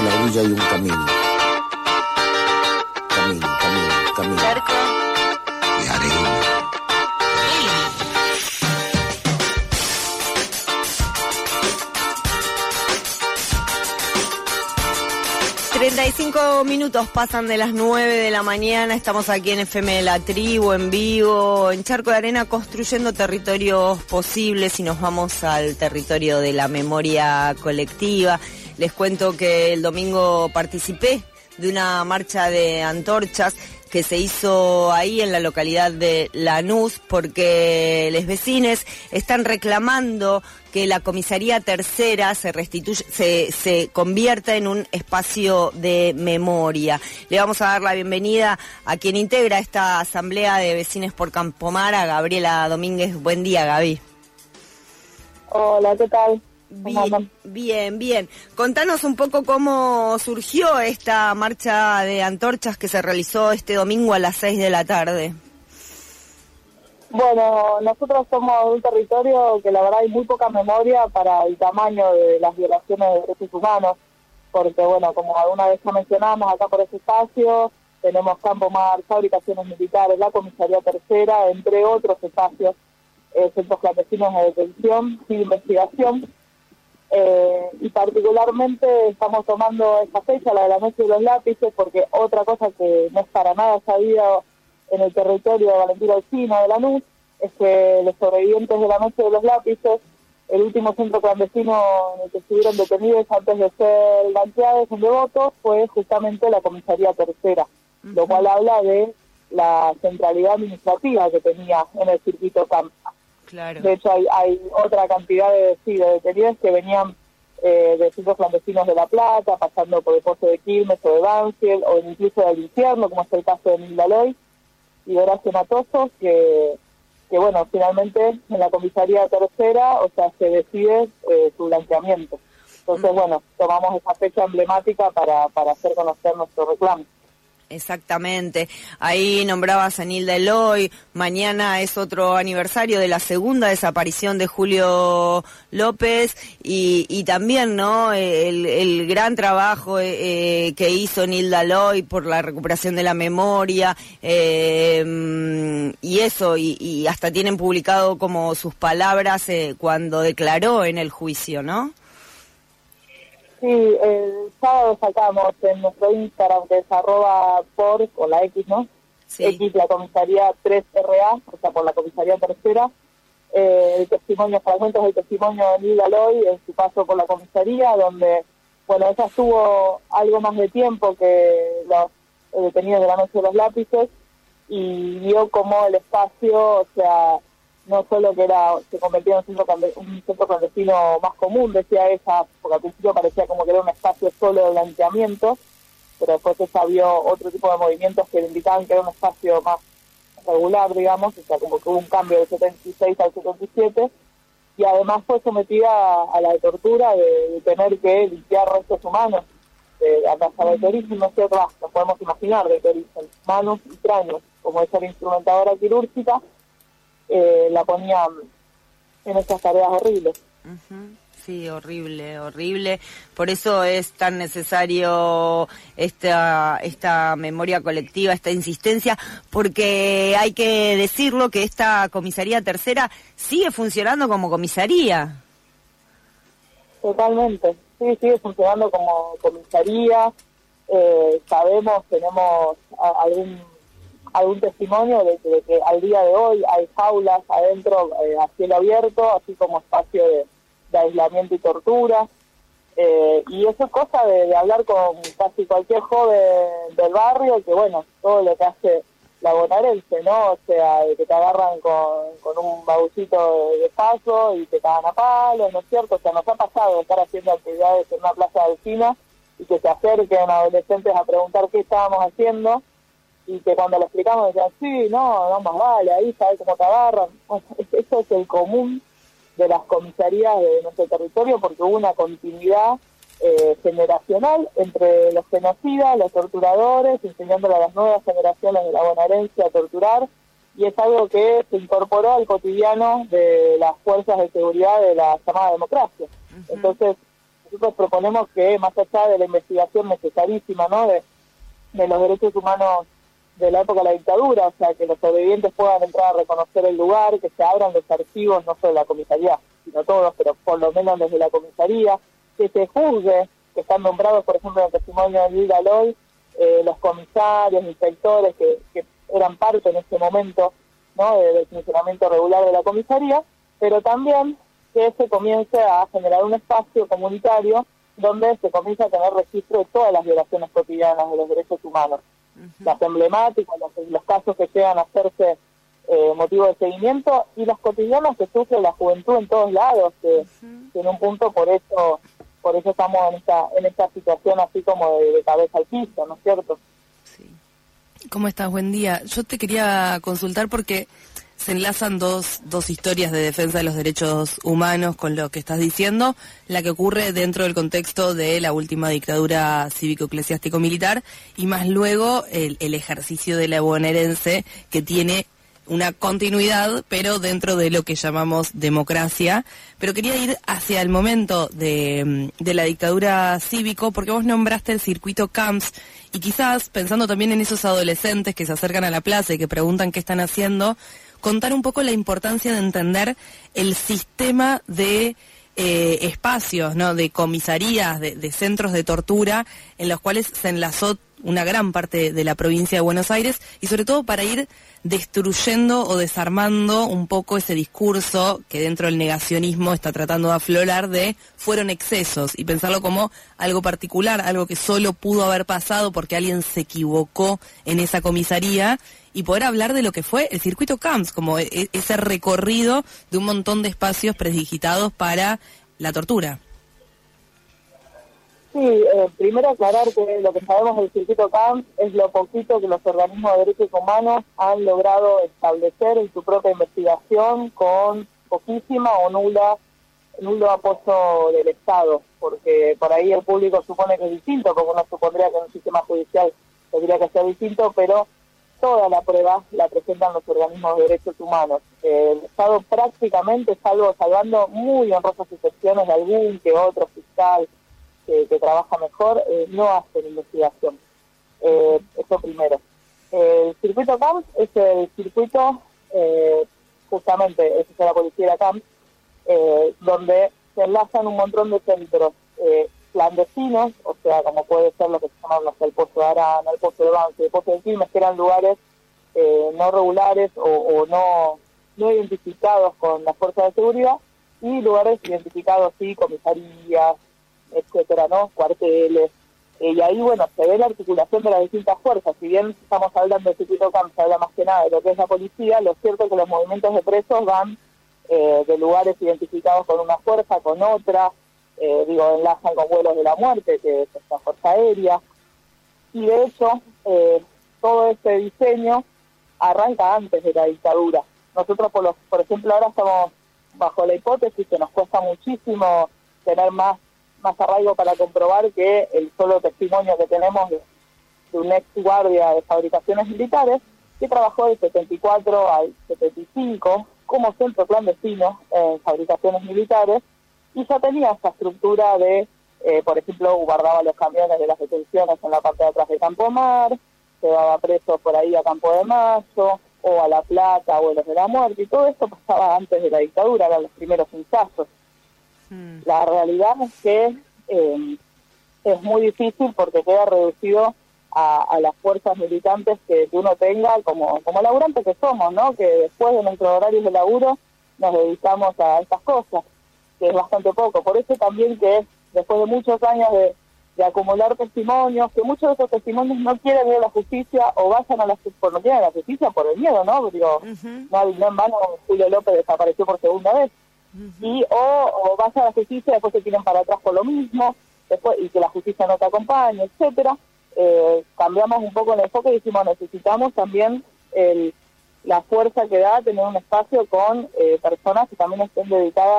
la orilla hay un camino. Camino. Charco. De arena. 35 minutos pasan de las 9 de la mañana, estamos aquí en FM de la Tribu, en vivo, en Charco de Arena, construyendo territorios posibles y nos vamos al territorio de la memoria colectiva. Les cuento que el domingo participé de una marcha de antorchas que se hizo ahí en la localidad de Lanús porque los vecinos están reclamando que la comisaría tercera se convierta en un espacio de memoria. Le vamos a dar la bienvenida a quien integra esta asamblea de vecinos por Campomar, a Gabriela Domínguez. Buen día, Gaby. Hola, ¿qué tal? Bien. Contanos un poco cómo surgió esta marcha de antorchas que se realizó este domingo a las 6 de la tarde. Bueno, nosotros somos un territorio que la verdad hay muy poca memoria para el tamaño de las violaciones de derechos humanos, porque bueno, como alguna vez ya mencionamos, acá por ese espacio tenemos Campomar, fabricaciones militares, la comisaría tercera, entre otros espacios, centros clandestinos de detención y investigación. Y particularmente estamos tomando esta fecha, la de la Noche de los Lápices, porque otra cosa que no es para nada sabida en el territorio de Valentín Alsina de Lanús es que los sobrevivientes de la Noche de los Lápices, el último centro clandestino en el que estuvieron detenidos antes de ser gancheados en Devoto, fue justamente la comisaría tercera, lo cual habla de la centralidad administrativa que tenía en el circuito CAMP. Claro. De hecho, hay otra cantidad de detenidos que venían de centros clandestinos de La Plata, pasando por el Pozo de Quilmes o de Banfield, o incluso del infierno, como es el caso de Nilda Loy y Horacio Matoso, que bueno, finalmente en la comisaría tercera, o sea, se decide su blanqueamiento. Entonces, bueno, tomamos esa fecha emblemática para hacer conocer nuestro reclamo. Exactamente, ahí nombrabas a Nilda Eloy, mañana es otro aniversario de la segunda desaparición de Julio López y también, ¿no?, el gran trabajo que hizo Nilda Eloy por la recuperación de la memoria y eso, y hasta tienen publicado como sus palabras cuando declaró en el juicio, ¿no? Sí, el sábado sacamos en nuestro Instagram, que es @por, con la X, ¿no? Sí. X, la comisaría 3RA, o sea, por la comisaría tercera, el testimonio, fragmentos del testimonio de Nilda Loy en su paso por la comisaría, donde, bueno, ella estuvo algo más de tiempo que los detenidos de la Noche de los Lápices, y vio cómo el espacio, o sea, no solo que se convirtió en un centro clandestino más común, decía ella, porque al principio parecía como que era un espacio solo de blanqueamiento, pero después ella vio otro tipo de movimientos que le indicaban que era un espacio más regular, digamos, o sea, como que hubo un cambio del 76 al 77, y además fue sometida a la tortura de tener que limpiar restos humanos, hasta de origen, no sé, nos podemos imaginar de qué origen, manos y cráneos, como es la instrumentadora quirúrgica, la ponían en estas tareas horribles. Sí, horrible. Por eso es tan necesario esta memoria colectiva, esta insistencia, porque hay que decirlo que esta comisaría tercera sigue funcionando como comisaría. Totalmente, sí, sigue funcionando como comisaría. Sabemos, tenemos algún testimonio de que al día de hoy hay jaulas adentro a cielo abierto, así como espacio de aislamiento y tortura, y eso es cosa de hablar con casi cualquier joven del barrio, que bueno, todo lo que hace la bonaerense, ¿no? O sea, de que te agarran con un babucito de paso y te cagan a palos, ¿no es cierto? O sea, nos ha pasado de estar haciendo actividades en una plaza de vecina y que se acerquen adolescentes a preguntar qué estábamos haciendo, y que cuando lo explicamos decían, sí, no más vale, ahí sabes cómo te agarran. Bueno, eso es el común de las comisarías de nuestro territorio, porque hubo una continuidad generacional entre los genocidas, los torturadores, enseñándole a las nuevas generaciones de la bonaerense a torturar, y es algo que se incorporó al cotidiano de las fuerzas de seguridad de la llamada democracia. Entonces, nosotros proponemos que, más allá de la investigación necesarísima, ¿no?, de los derechos humanos de la época de la dictadura, o sea, que los sobrevivientes puedan entrar a reconocer el lugar, que se abran los archivos, no solo de la comisaría, sino todos, pero por lo menos desde la comisaría, que se juzgue, que están nombrados, por ejemplo, en el testimonio de Luis Galoy, los comisarios, inspectores que eran parte en ese momento, ¿no?, del funcionamiento regular de la comisaría, pero también que se comience a generar un espacio comunitario donde se comienza a tener registro de todas las violaciones cotidianas de los derechos humanos. Las emblemáticas, los casos que llegan a hacerse motivo de seguimiento, y las cotidianas que sufre la juventud en todos lados, que en un punto por eso estamos en esta situación así como de cabeza al piso, ¿no es cierto? Sí. ¿Cómo estás? Buen día. Yo te quería consultar porque se enlazan dos historias de defensa de los derechos humanos con lo que estás diciendo, la que ocurre dentro del contexto de la última dictadura cívico-eclesiástico-militar y más luego el ejercicio de la bonaerense, que tiene una continuidad, pero dentro de lo que llamamos democracia. Pero quería ir hacia el momento de la dictadura cívico, porque vos nombraste el circuito Camps, y quizás, pensando también en esos adolescentes que se acercan a la plaza y que preguntan qué están haciendo, contar un poco la importancia de entender el sistema de espacios, ¿no?, de comisarías, de centros de tortura, en los cuales se enlazó una gran parte de la provincia de Buenos Aires, y sobre todo para ir destruyendo o desarmando un poco ese discurso que dentro del negacionismo está tratando de aflorar de fueron excesos, y pensarlo como algo particular, algo que solo pudo haber pasado porque alguien se equivocó en esa comisaría, y poder hablar de lo que fue el circuito Camps, como ese recorrido de un montón de espacios predigitados para la tortura. Sí, primero aclarar que lo que sabemos del circuito Camps es lo poquito que los organismos de derechos humanos han logrado establecer en su propia investigación, con poquísima o nulo apoyo del Estado, porque por ahí el público supone que es distinto, como uno supondría que en un sistema judicial tendría que ser distinto, pero toda la prueba la presentan los organismos de derechos humanos. El Estado prácticamente, salvando muy honrosas excepciones de algún que otro fiscal que trabaja mejor, no hacen investigación. Eso primero. El circuito Camps es el circuito, justamente, es la policía de Camps, donde se enlazan un montón de centros clandestinos, o sea, como puede ser lo que se llama, no sé, el Pozo de Arana, el Pozo de Banque, el Pozo de Quilmes, que eran lugares no regulares o no identificados con las fuerzas de seguridad, y lugares identificados, sí, comisarías, etcétera, ¿no?, cuarteles, y ahí, bueno, se ve la articulación de las distintas fuerzas. Si bien estamos hablando del circuito Camps, se habla más que nada de lo que es la policía, lo cierto es que los movimientos de presos van de lugares identificados con una fuerza, con otra, enlazan con vuelos de la muerte, que es esta fuerza aérea, y de hecho, todo este diseño arranca antes de la dictadura. Nosotros, por ejemplo, ahora estamos bajo la hipótesis que nos cuesta muchísimo tener más arraigo para comprobar que el solo testimonio que tenemos de un ex guardia de fabricaciones militares, que trabajó del 74 al 75 como centro clandestino en fabricaciones militares, y ya tenía esta estructura de, por ejemplo, guardaba los camiones de las detenciones en la parte de atrás de Campo Mar, llevaba presos por ahí a Campo de Mayo, o a La Plata, o a los de la Muerte, y todo esto pasaba antes de la dictadura, eran los primeros ensayos. La realidad es que es muy difícil porque queda reducido a las fuerzas militantes que uno tenga como laburantes que somos, ¿no?, que después de nuestros horarios de laburo nos dedicamos a estas cosas, que es bastante poco. Por eso también que después de muchos años de acumular testimonios, que muchos de esos testimonios no quieren ir a la justicia o vayan no quieren a la justicia por el miedo, ¿no? Digo, no en vano Julio López desapareció por segunda vez. Y o vas a la justicia, después se tiran para atrás por lo mismo, después y que la justicia no te acompañe, etcétera. Cambiamos un poco el enfoque y dijimos, necesitamos también la fuerza que da tener un espacio con personas que también estén dedicadas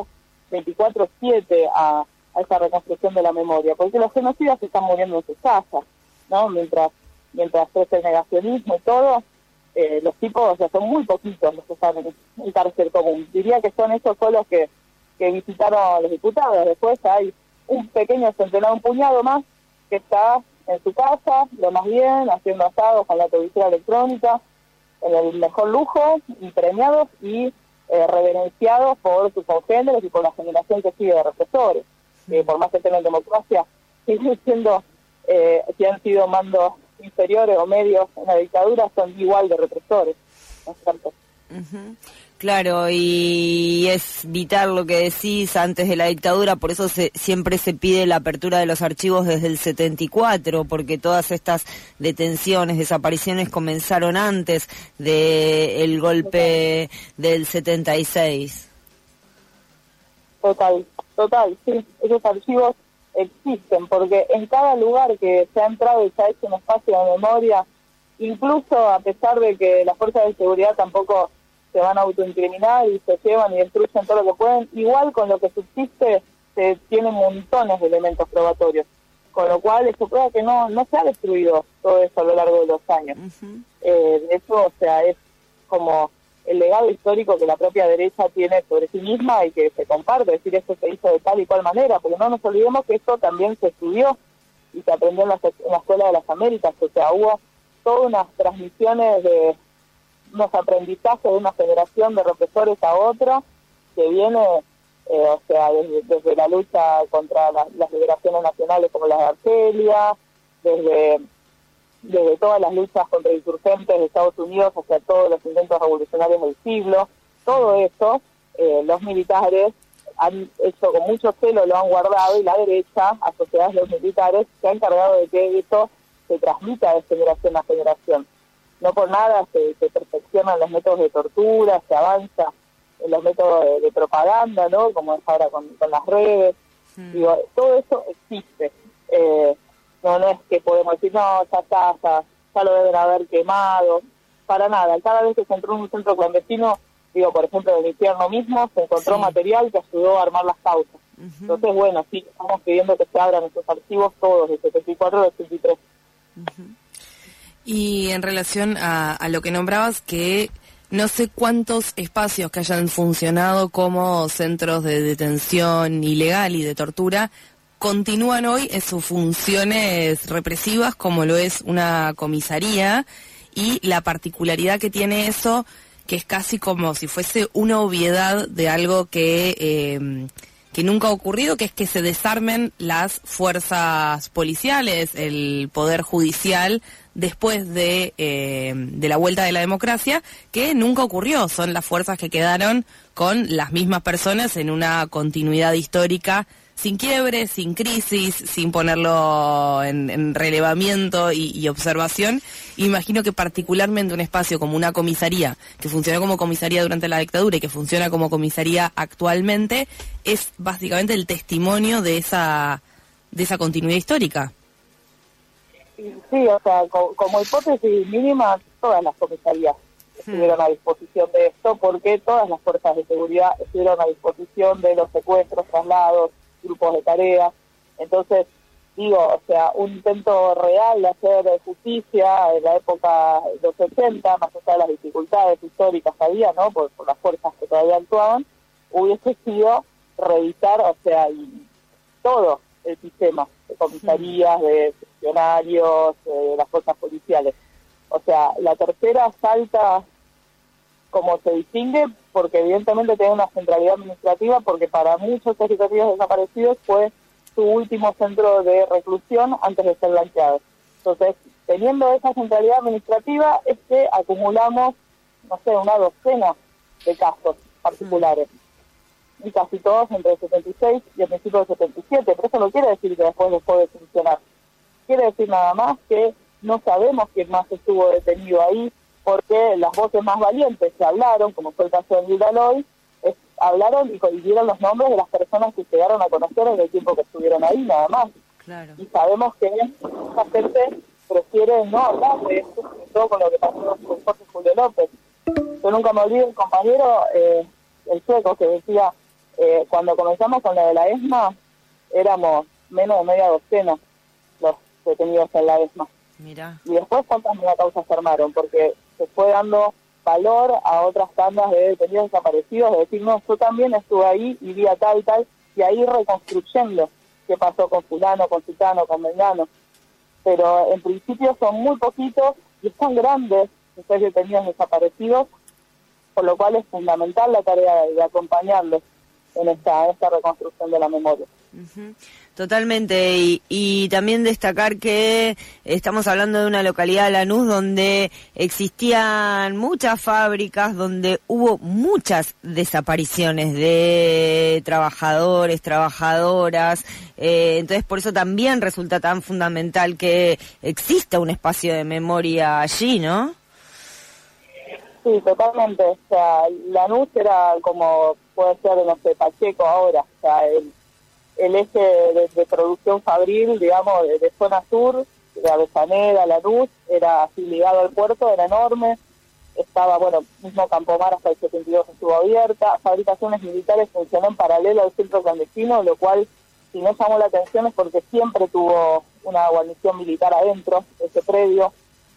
24/7 a esa reconstrucción de la memoria, porque los genocidas se están muriendo en sus casas, ¿no? Mientras crece el negacionismo y todo, los tipos, o sea, son muy poquitos los que están en cárcel común. Diría que son esos solos que visitaron los diputados. Después hay un pequeño centenar, un puñado más, que está en su casa, lo más bien, haciendo asados con la televisión electrónica, en el mejor lujo, y premiados y reverenciados por sus congéneres y por la generación que sigue de represores. Por más que tengan democracia, siguen siendo, si han sido mandos inferiores o medios en la dictadura, son igual de represores, ¿no es cierto? Claro, y es vital lo que decís antes de la dictadura, por eso siempre se pide la apertura de los archivos desde el 74, porque todas estas detenciones, desapariciones comenzaron antes del golpe del 76. Total, sí, esos archivos existen, porque en cada lugar que se ha entrado y se ha hecho un espacio de memoria, incluso a pesar de que las fuerzas de seguridad tampoco se van a autoincriminar y se llevan y destruyen todo lo que pueden, igual con lo que subsiste se tienen montones de elementos probatorios, con lo cual eso prueba que no se ha destruido todo eso a lo largo de los años. De hecho, o sea, es como el legado histórico que la propia derecha tiene sobre sí misma y que se comparte, es decir, esto se hizo de tal y cual manera, porque no nos olvidemos que esto también se estudió y se aprendió en la Escuela de las Américas, o sea, hubo todas unas transmisiones de unos aprendizajes de una generación de represores a otra, que viene, o sea, desde la lucha contra las liberaciones nacionales como la de Argelia, desde todas las luchas contra insurgentes de Estados Unidos hacia todos los intentos revolucionarios del siglo, todo eso, los militares han hecho con mucho celo, lo han guardado, y la derecha, asociadas a los militares, se ha encargado de que eso se transmita de generación a generación. No por nada se perfeccionan los métodos de tortura, se avanza en los métodos de propaganda, ¿no? Como es ahora con las redes. Digo, todo eso existe. No es que podemos decir, no, ya lo deben haber quemado. Para nada. Cada vez que se entró en un centro clandestino, digo, por ejemplo, en el infierno mismo, se encontró material que ayudó a armar las causas. Entonces, bueno, sí, estamos pidiendo que se abran estos archivos todos, de 74 al 83. Y en relación a lo que nombrabas, que no sé cuántos espacios que hayan funcionado como centros de detención ilegal y de tortura continúan hoy en sus funciones represivas, como lo es una comisaría, y la particularidad que tiene eso, que es casi como si fuese una obviedad de algo que nunca ha ocurrido, que es que se desarmen las fuerzas policiales, el poder judicial, después de la vuelta de la democracia, que nunca ocurrió. Son las fuerzas que quedaron con las mismas personas en una continuidad histórica, sin quiebre, sin crisis, sin ponerlo en relevamiento y observación. Imagino que particularmente un espacio como una comisaría, que funcionó como comisaría durante la dictadura y que funciona como comisaría actualmente, es básicamente el testimonio de esa continuidad histórica. Sí, o sea, como hipótesis mínima, todas las comisarías estuvieron a disposición de esto, porque todas las fuerzas de seguridad estuvieron a disposición de los secuestros, traslados, grupos de tareas. Entonces, digo, o sea, un intento real de hacer justicia en la época de los 80, más allá de las dificultades históricas que había, ¿no?, por las fuerzas que todavía actuaban, hubiese sido revisar, o sea, y todo el sistema de comisarías, de funcionarios, de las fuerzas policiales. O sea, la tercera salta como se distingue porque evidentemente tiene una centralidad administrativa, porque para muchos ejecutivos desaparecidos fue su último centro de reclusión antes de ser blanqueados. Entonces, teniendo esa centralidad administrativa, es que acumulamos, no sé, una docena de casos particulares. Y casi todos entre el 76 y el principio del 77, pero eso no quiere decir que después dejó de funcionar. Quiere decir nada más que no sabemos quién más estuvo detenido ahí, porque las voces más valientes que hablaron, como fue el caso de Nilda Loy, hablaron y dieron los nombres de las personas que llegaron a conocer en el tiempo que estuvieron ahí, nada más. Claro. Y sabemos que esa gente prefiere no hablar de esto, sobre todo con lo que pasó con Jorge Julio López. Yo nunca me olvido un compañero, el sueco, que decía, cuando comenzamos con la de la ESMA, éramos menos de media docena los detenidos en la ESMA. Mira. Y después cuántas megacausas se armaron, porque se fue dando valor a otras tandas de detenidos desaparecidos, de decir, no, yo también estuve ahí y vi a tal y tal, y ahí reconstruyendo qué pasó con fulano, con citano, con mengano. Pero en principio son muy poquitos y están grandes estos detenidos desaparecidos, por lo cual es fundamental la tarea de acompañarles en esta reconstrucción de la memoria. Uh-huh. Totalmente, y también destacar que estamos hablando de una localidad de Lanús donde existían muchas fábricas, donde hubo muchas desapariciones de trabajadores, trabajadoras, entonces por eso también resulta tan fundamental que exista un espacio de memoria allí, ¿no? Sí, totalmente. O sea, Lanús era como puede ser, no sé, Pacheco ahora. O sea, el eje de producción fabril, digamos, de zona sur, de Avellaneda, Lanús, era así ligado al puerto, era enorme. Estaba, bueno, mismo Campomar hasta el 72 estuvo abierta. Fabricaciones militares funcionó en paralelo al centro clandestino, lo cual, si no llamó la atención, es porque siempre tuvo una guarnición militar adentro, ese predio.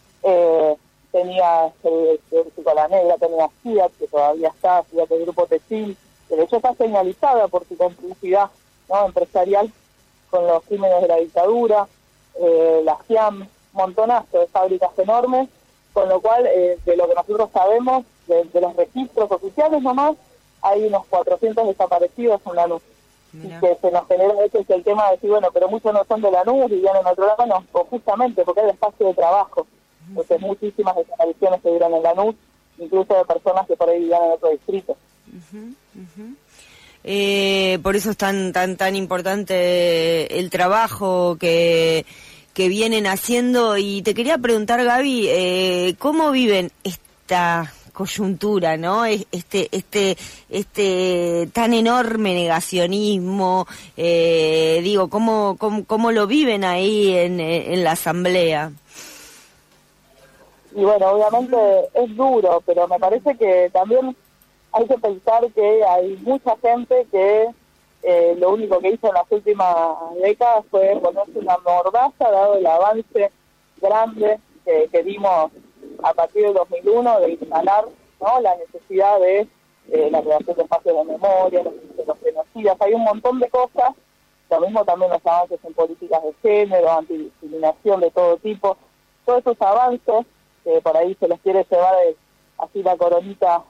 Tenía la Negra, tenía Fiat, que todavía está, Fiat del Grupo Textil, que de hecho está señalizada por su complicidad, ¿no?, empresarial con los crímenes de la dictadura, la FIAM, montonazo de fábricas enormes, con lo cual, de lo que nosotros sabemos, de los registros oficiales nomás, hay unos 400 desaparecidos en Lanús. Y que se nos genera a veces el tema de decir, bueno, pero muchos no son de Lanús, vivían en otro lado, no, justamente porque hay espacio de trabajo. Entonces muchísimas desapariciones se dieron en Lanús, incluso de personas que por ahí vivían en otro distrito. Por eso es tan importante el trabajo que vienen haciendo. Y te quería preguntar, Gaby, ¿cómo viven esta coyuntura, ¿no? Este tan enorme negacionismo, ¿cómo lo viven ahí en la asamblea? Y bueno, obviamente es duro, pero me parece que también hay que pensar que hay mucha gente que lo único que hizo en las últimas décadas fue ponerse una mordaza, dado el avance grande que dimos a partir del 2001 de instalar, ¿no?, la necesidad de la creación de espacios de memoria, los genocidas. Hay un montón de cosas, lo mismo también los avances en políticas de género, antidiscriminación de todo tipo, todos esos avances que por ahí se les quiere llevar así la coronita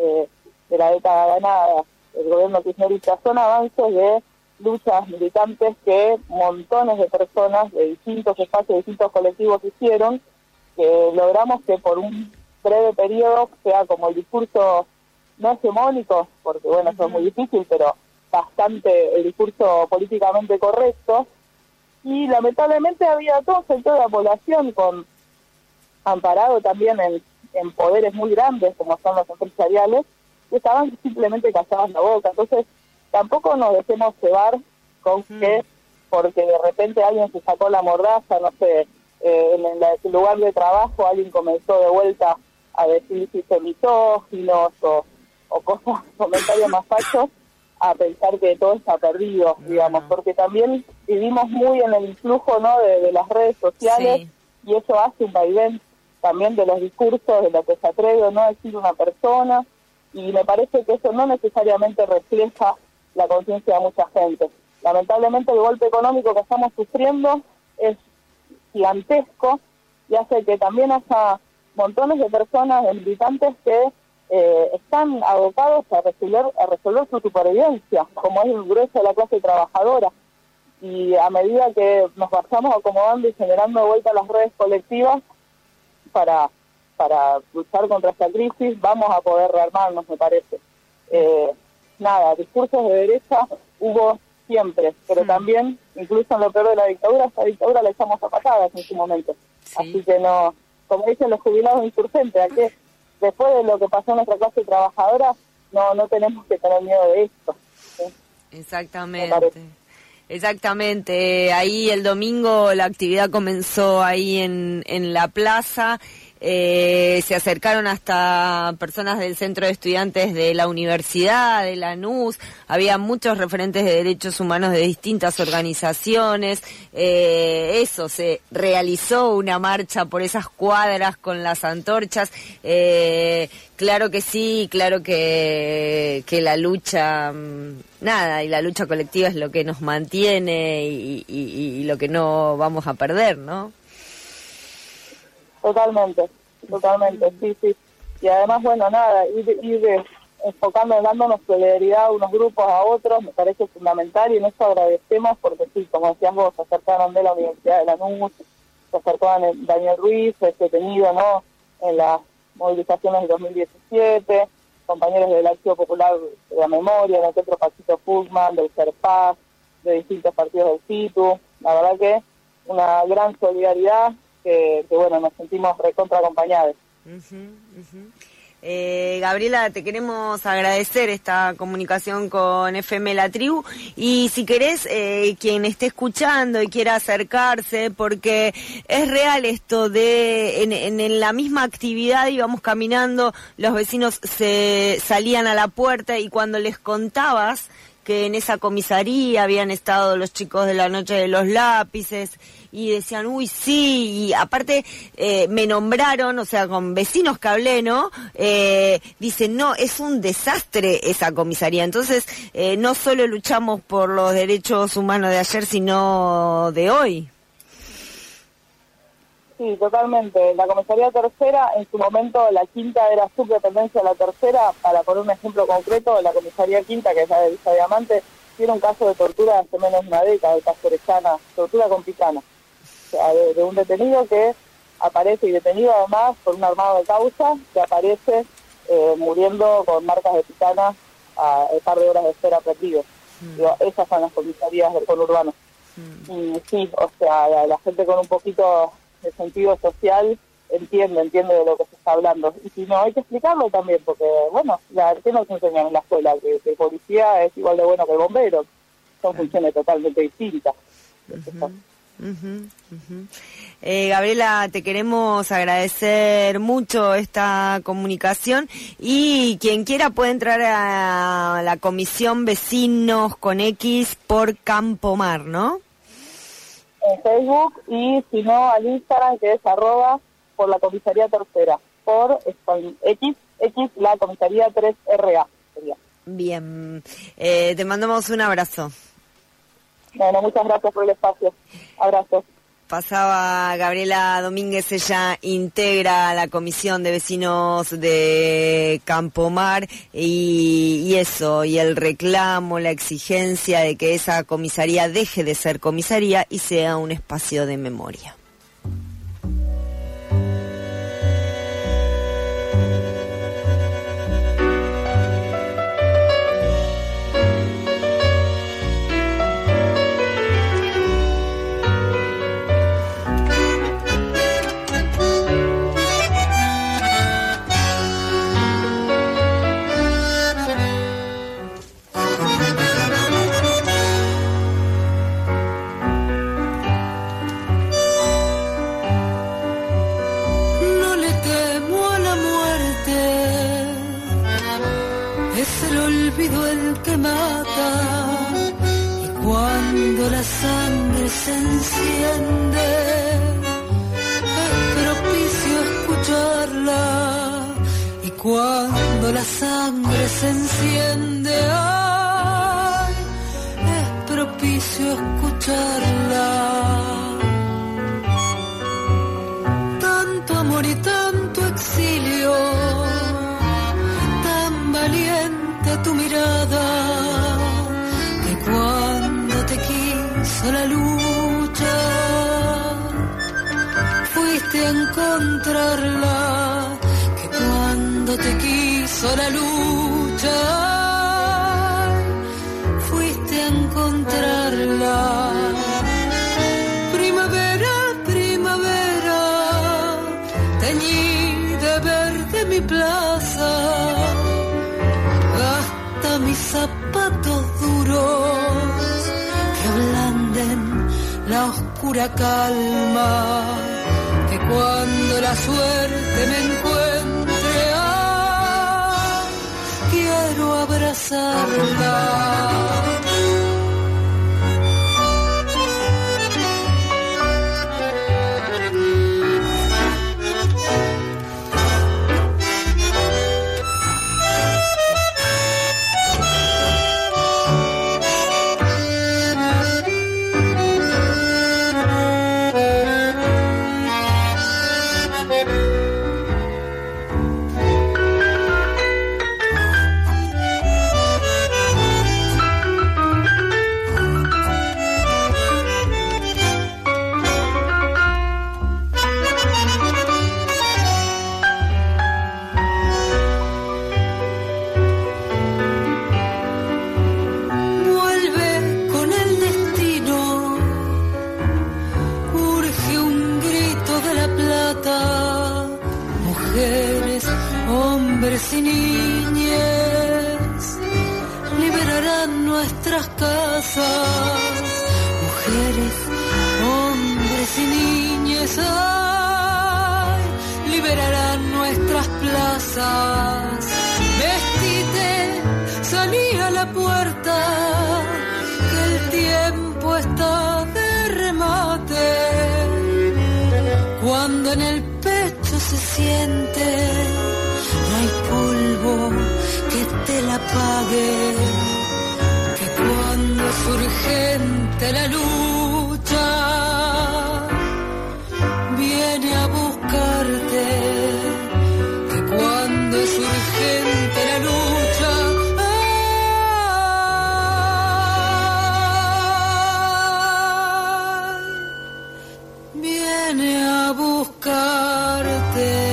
de la década ganada el gobierno kirchnerista, son avances de luchas militantes que montones de personas de distintos espacios, distintos colectivos hicieron, que logramos que por un breve periodo sea como el discurso no hegemónico, porque bueno, eso es muy difícil, pero bastante el discurso políticamente correcto, y lamentablemente había todo sector de la población amparado también en poderes muy grandes como son los empresariales, que estaban simplemente callados la boca. Entonces tampoco nos dejemos llevar con que porque de repente alguien se sacó la mordaza, no sé, en el lugar de trabajo alguien comenzó de vuelta a decir chistes misóginos o cosas, comentarios más fachos, a pensar que todo está perdido, digamos, porque también vivimos muy en el influjo, ¿no?, de las redes sociales, sí, y eso hace un vaivén también de los discursos, de lo que se atreve o no a decir una persona, y me parece que eso no necesariamente refleja la conciencia de mucha gente. Lamentablemente el golpe económico que estamos sufriendo es gigantesco y hace que también haya montones de personas, de militantes que están abocados a resolver su supervivencia, como es el grueso de la clase trabajadora. Y a medida que nos vayamos acomodando y generando de vuelta las redes colectivas para luchar contra esta crisis, vamos a poder rearmarnos, me parece. Discursos de derecha hubo siempre, pero también, incluso en lo peor de la dictadura, esta dictadura la echamos a patadas en su momento. Sí. Así que no, como dicen los jubilados insurgentes, aquí, después de lo que pasó en nuestra clase trabajadora, no tenemos que tener miedo de esto. ¿Sí? Exactamente. Ahí el domingo la actividad comenzó ahí en la plaza. se acercaron hasta personas del Centro de Estudiantes de la Universidad, de Lanús, había muchos referentes de derechos humanos de distintas organizaciones, se realizó una marcha por esas cuadras con las antorchas, claro que sí, claro que la lucha, y la lucha colectiva es lo que nos mantiene y lo que no vamos a perder, ¿no? Totalmente, sí. Y además, ir enfocando, dándonos solidaridad unos grupos a otros, me parece fundamental, y en eso agradecemos porque sí, como decías vos, se acercaron de la Universidad de Lanús, se acercó Daniel Ruiz, detenido, ¿no?, en las movilizaciones de 2017, compañeros del Acción Popular de la Memoria, del Centro Pacito Fugman, del CERPAS, de distintos partidos del CITU. La verdad que una gran solidaridad que nos sentimos recontra acompañados. Gabriela, te queremos agradecer esta comunicación con FM La Tribu, y si querés, quien esté escuchando y quiera acercarse, porque es real esto de en la misma actividad íbamos caminando, los vecinos se salían a la puerta y cuando les contabas que en esa comisaría habían estado los chicos de la Noche de los Lápices, y decían, uy, sí, y aparte me nombraron, o sea, con vecinos que hablé, ¿no? Dicen, no, es un desastre esa comisaría. Entonces, no solo luchamos por los derechos humanos de ayer, sino de hoy. Sí, totalmente. La comisaría tercera, en su momento la quinta era subdependencia de la tercera. Para poner un ejemplo concreto, la comisaría quinta, que es la de Villa Diamante, tiene un caso de tortura hace menos de una década, el caso Orellana, tortura con picana. O sea, de un detenido que aparece, y detenido además por un armado de causa, que aparece muriendo con marcas de picana a un par de horas de espera perdido. Esas son las comisarías del conurbano. Y sí, o sea, la gente con un poquito de sentido social entiende de lo que se está hablando. Y si no, hay que explicarlo también, porque, ¿qué nos enseñan en la escuela? Que el policía es igual de bueno que el bombero. Son funciones totalmente distintas. Gabriela, te queremos agradecer mucho esta comunicación, y quien quiera puede entrar a la Comisión Vecinos con X por Campomar, ¿no? En Facebook, y si no al Instagram, que es @ por la comisaría tercera, por X la comisaría 3RA sería. Bien, te mandamos un abrazo. Bueno, muchas gracias por el espacio. Abrazos. Pasaba Gabriela Domínguez, ella integra la Comisión de Vecinos de Campomar, y el reclamo, la exigencia de que esa comisaría deje de ser comisaría y sea un espacio de memoria. La sangre se enciende, es propicio escucharla, y cuando la sangre se enciende, ay, es propicio escucharla. Tanto amor y tanto exilio, tan valiente tu mirada, que cuando te quiso la lucha, fuiste a encontrarla, que cuando te quiso la lucha, fuiste a encontrarla. Primavera, primavera, teñí de verde mi plaza, hasta mis zapatos duros que ablanden la oscura calma, que cuando la suerte me encuentre, quiero abrazarla. Mujeres, hombres y niñas liberarán nuestras casas. Mujeres, hombres y niñas, ay, liberarán nuestras plazas. Vestite, salí a la puerta, que el tiempo está de remate. Cuando en el pecho se siente, no hay polvo que te la pague, que cuando es urgente la lucha, viene a buscarte, que cuando es urgente la lucha, viene a buscarte.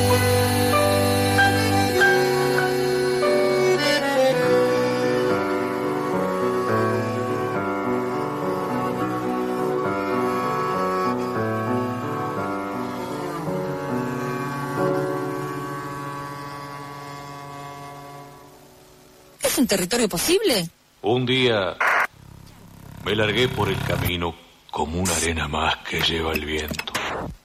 ¿Es un territorio posible? Un día me largué por el camino como una arena más que lleva el viento.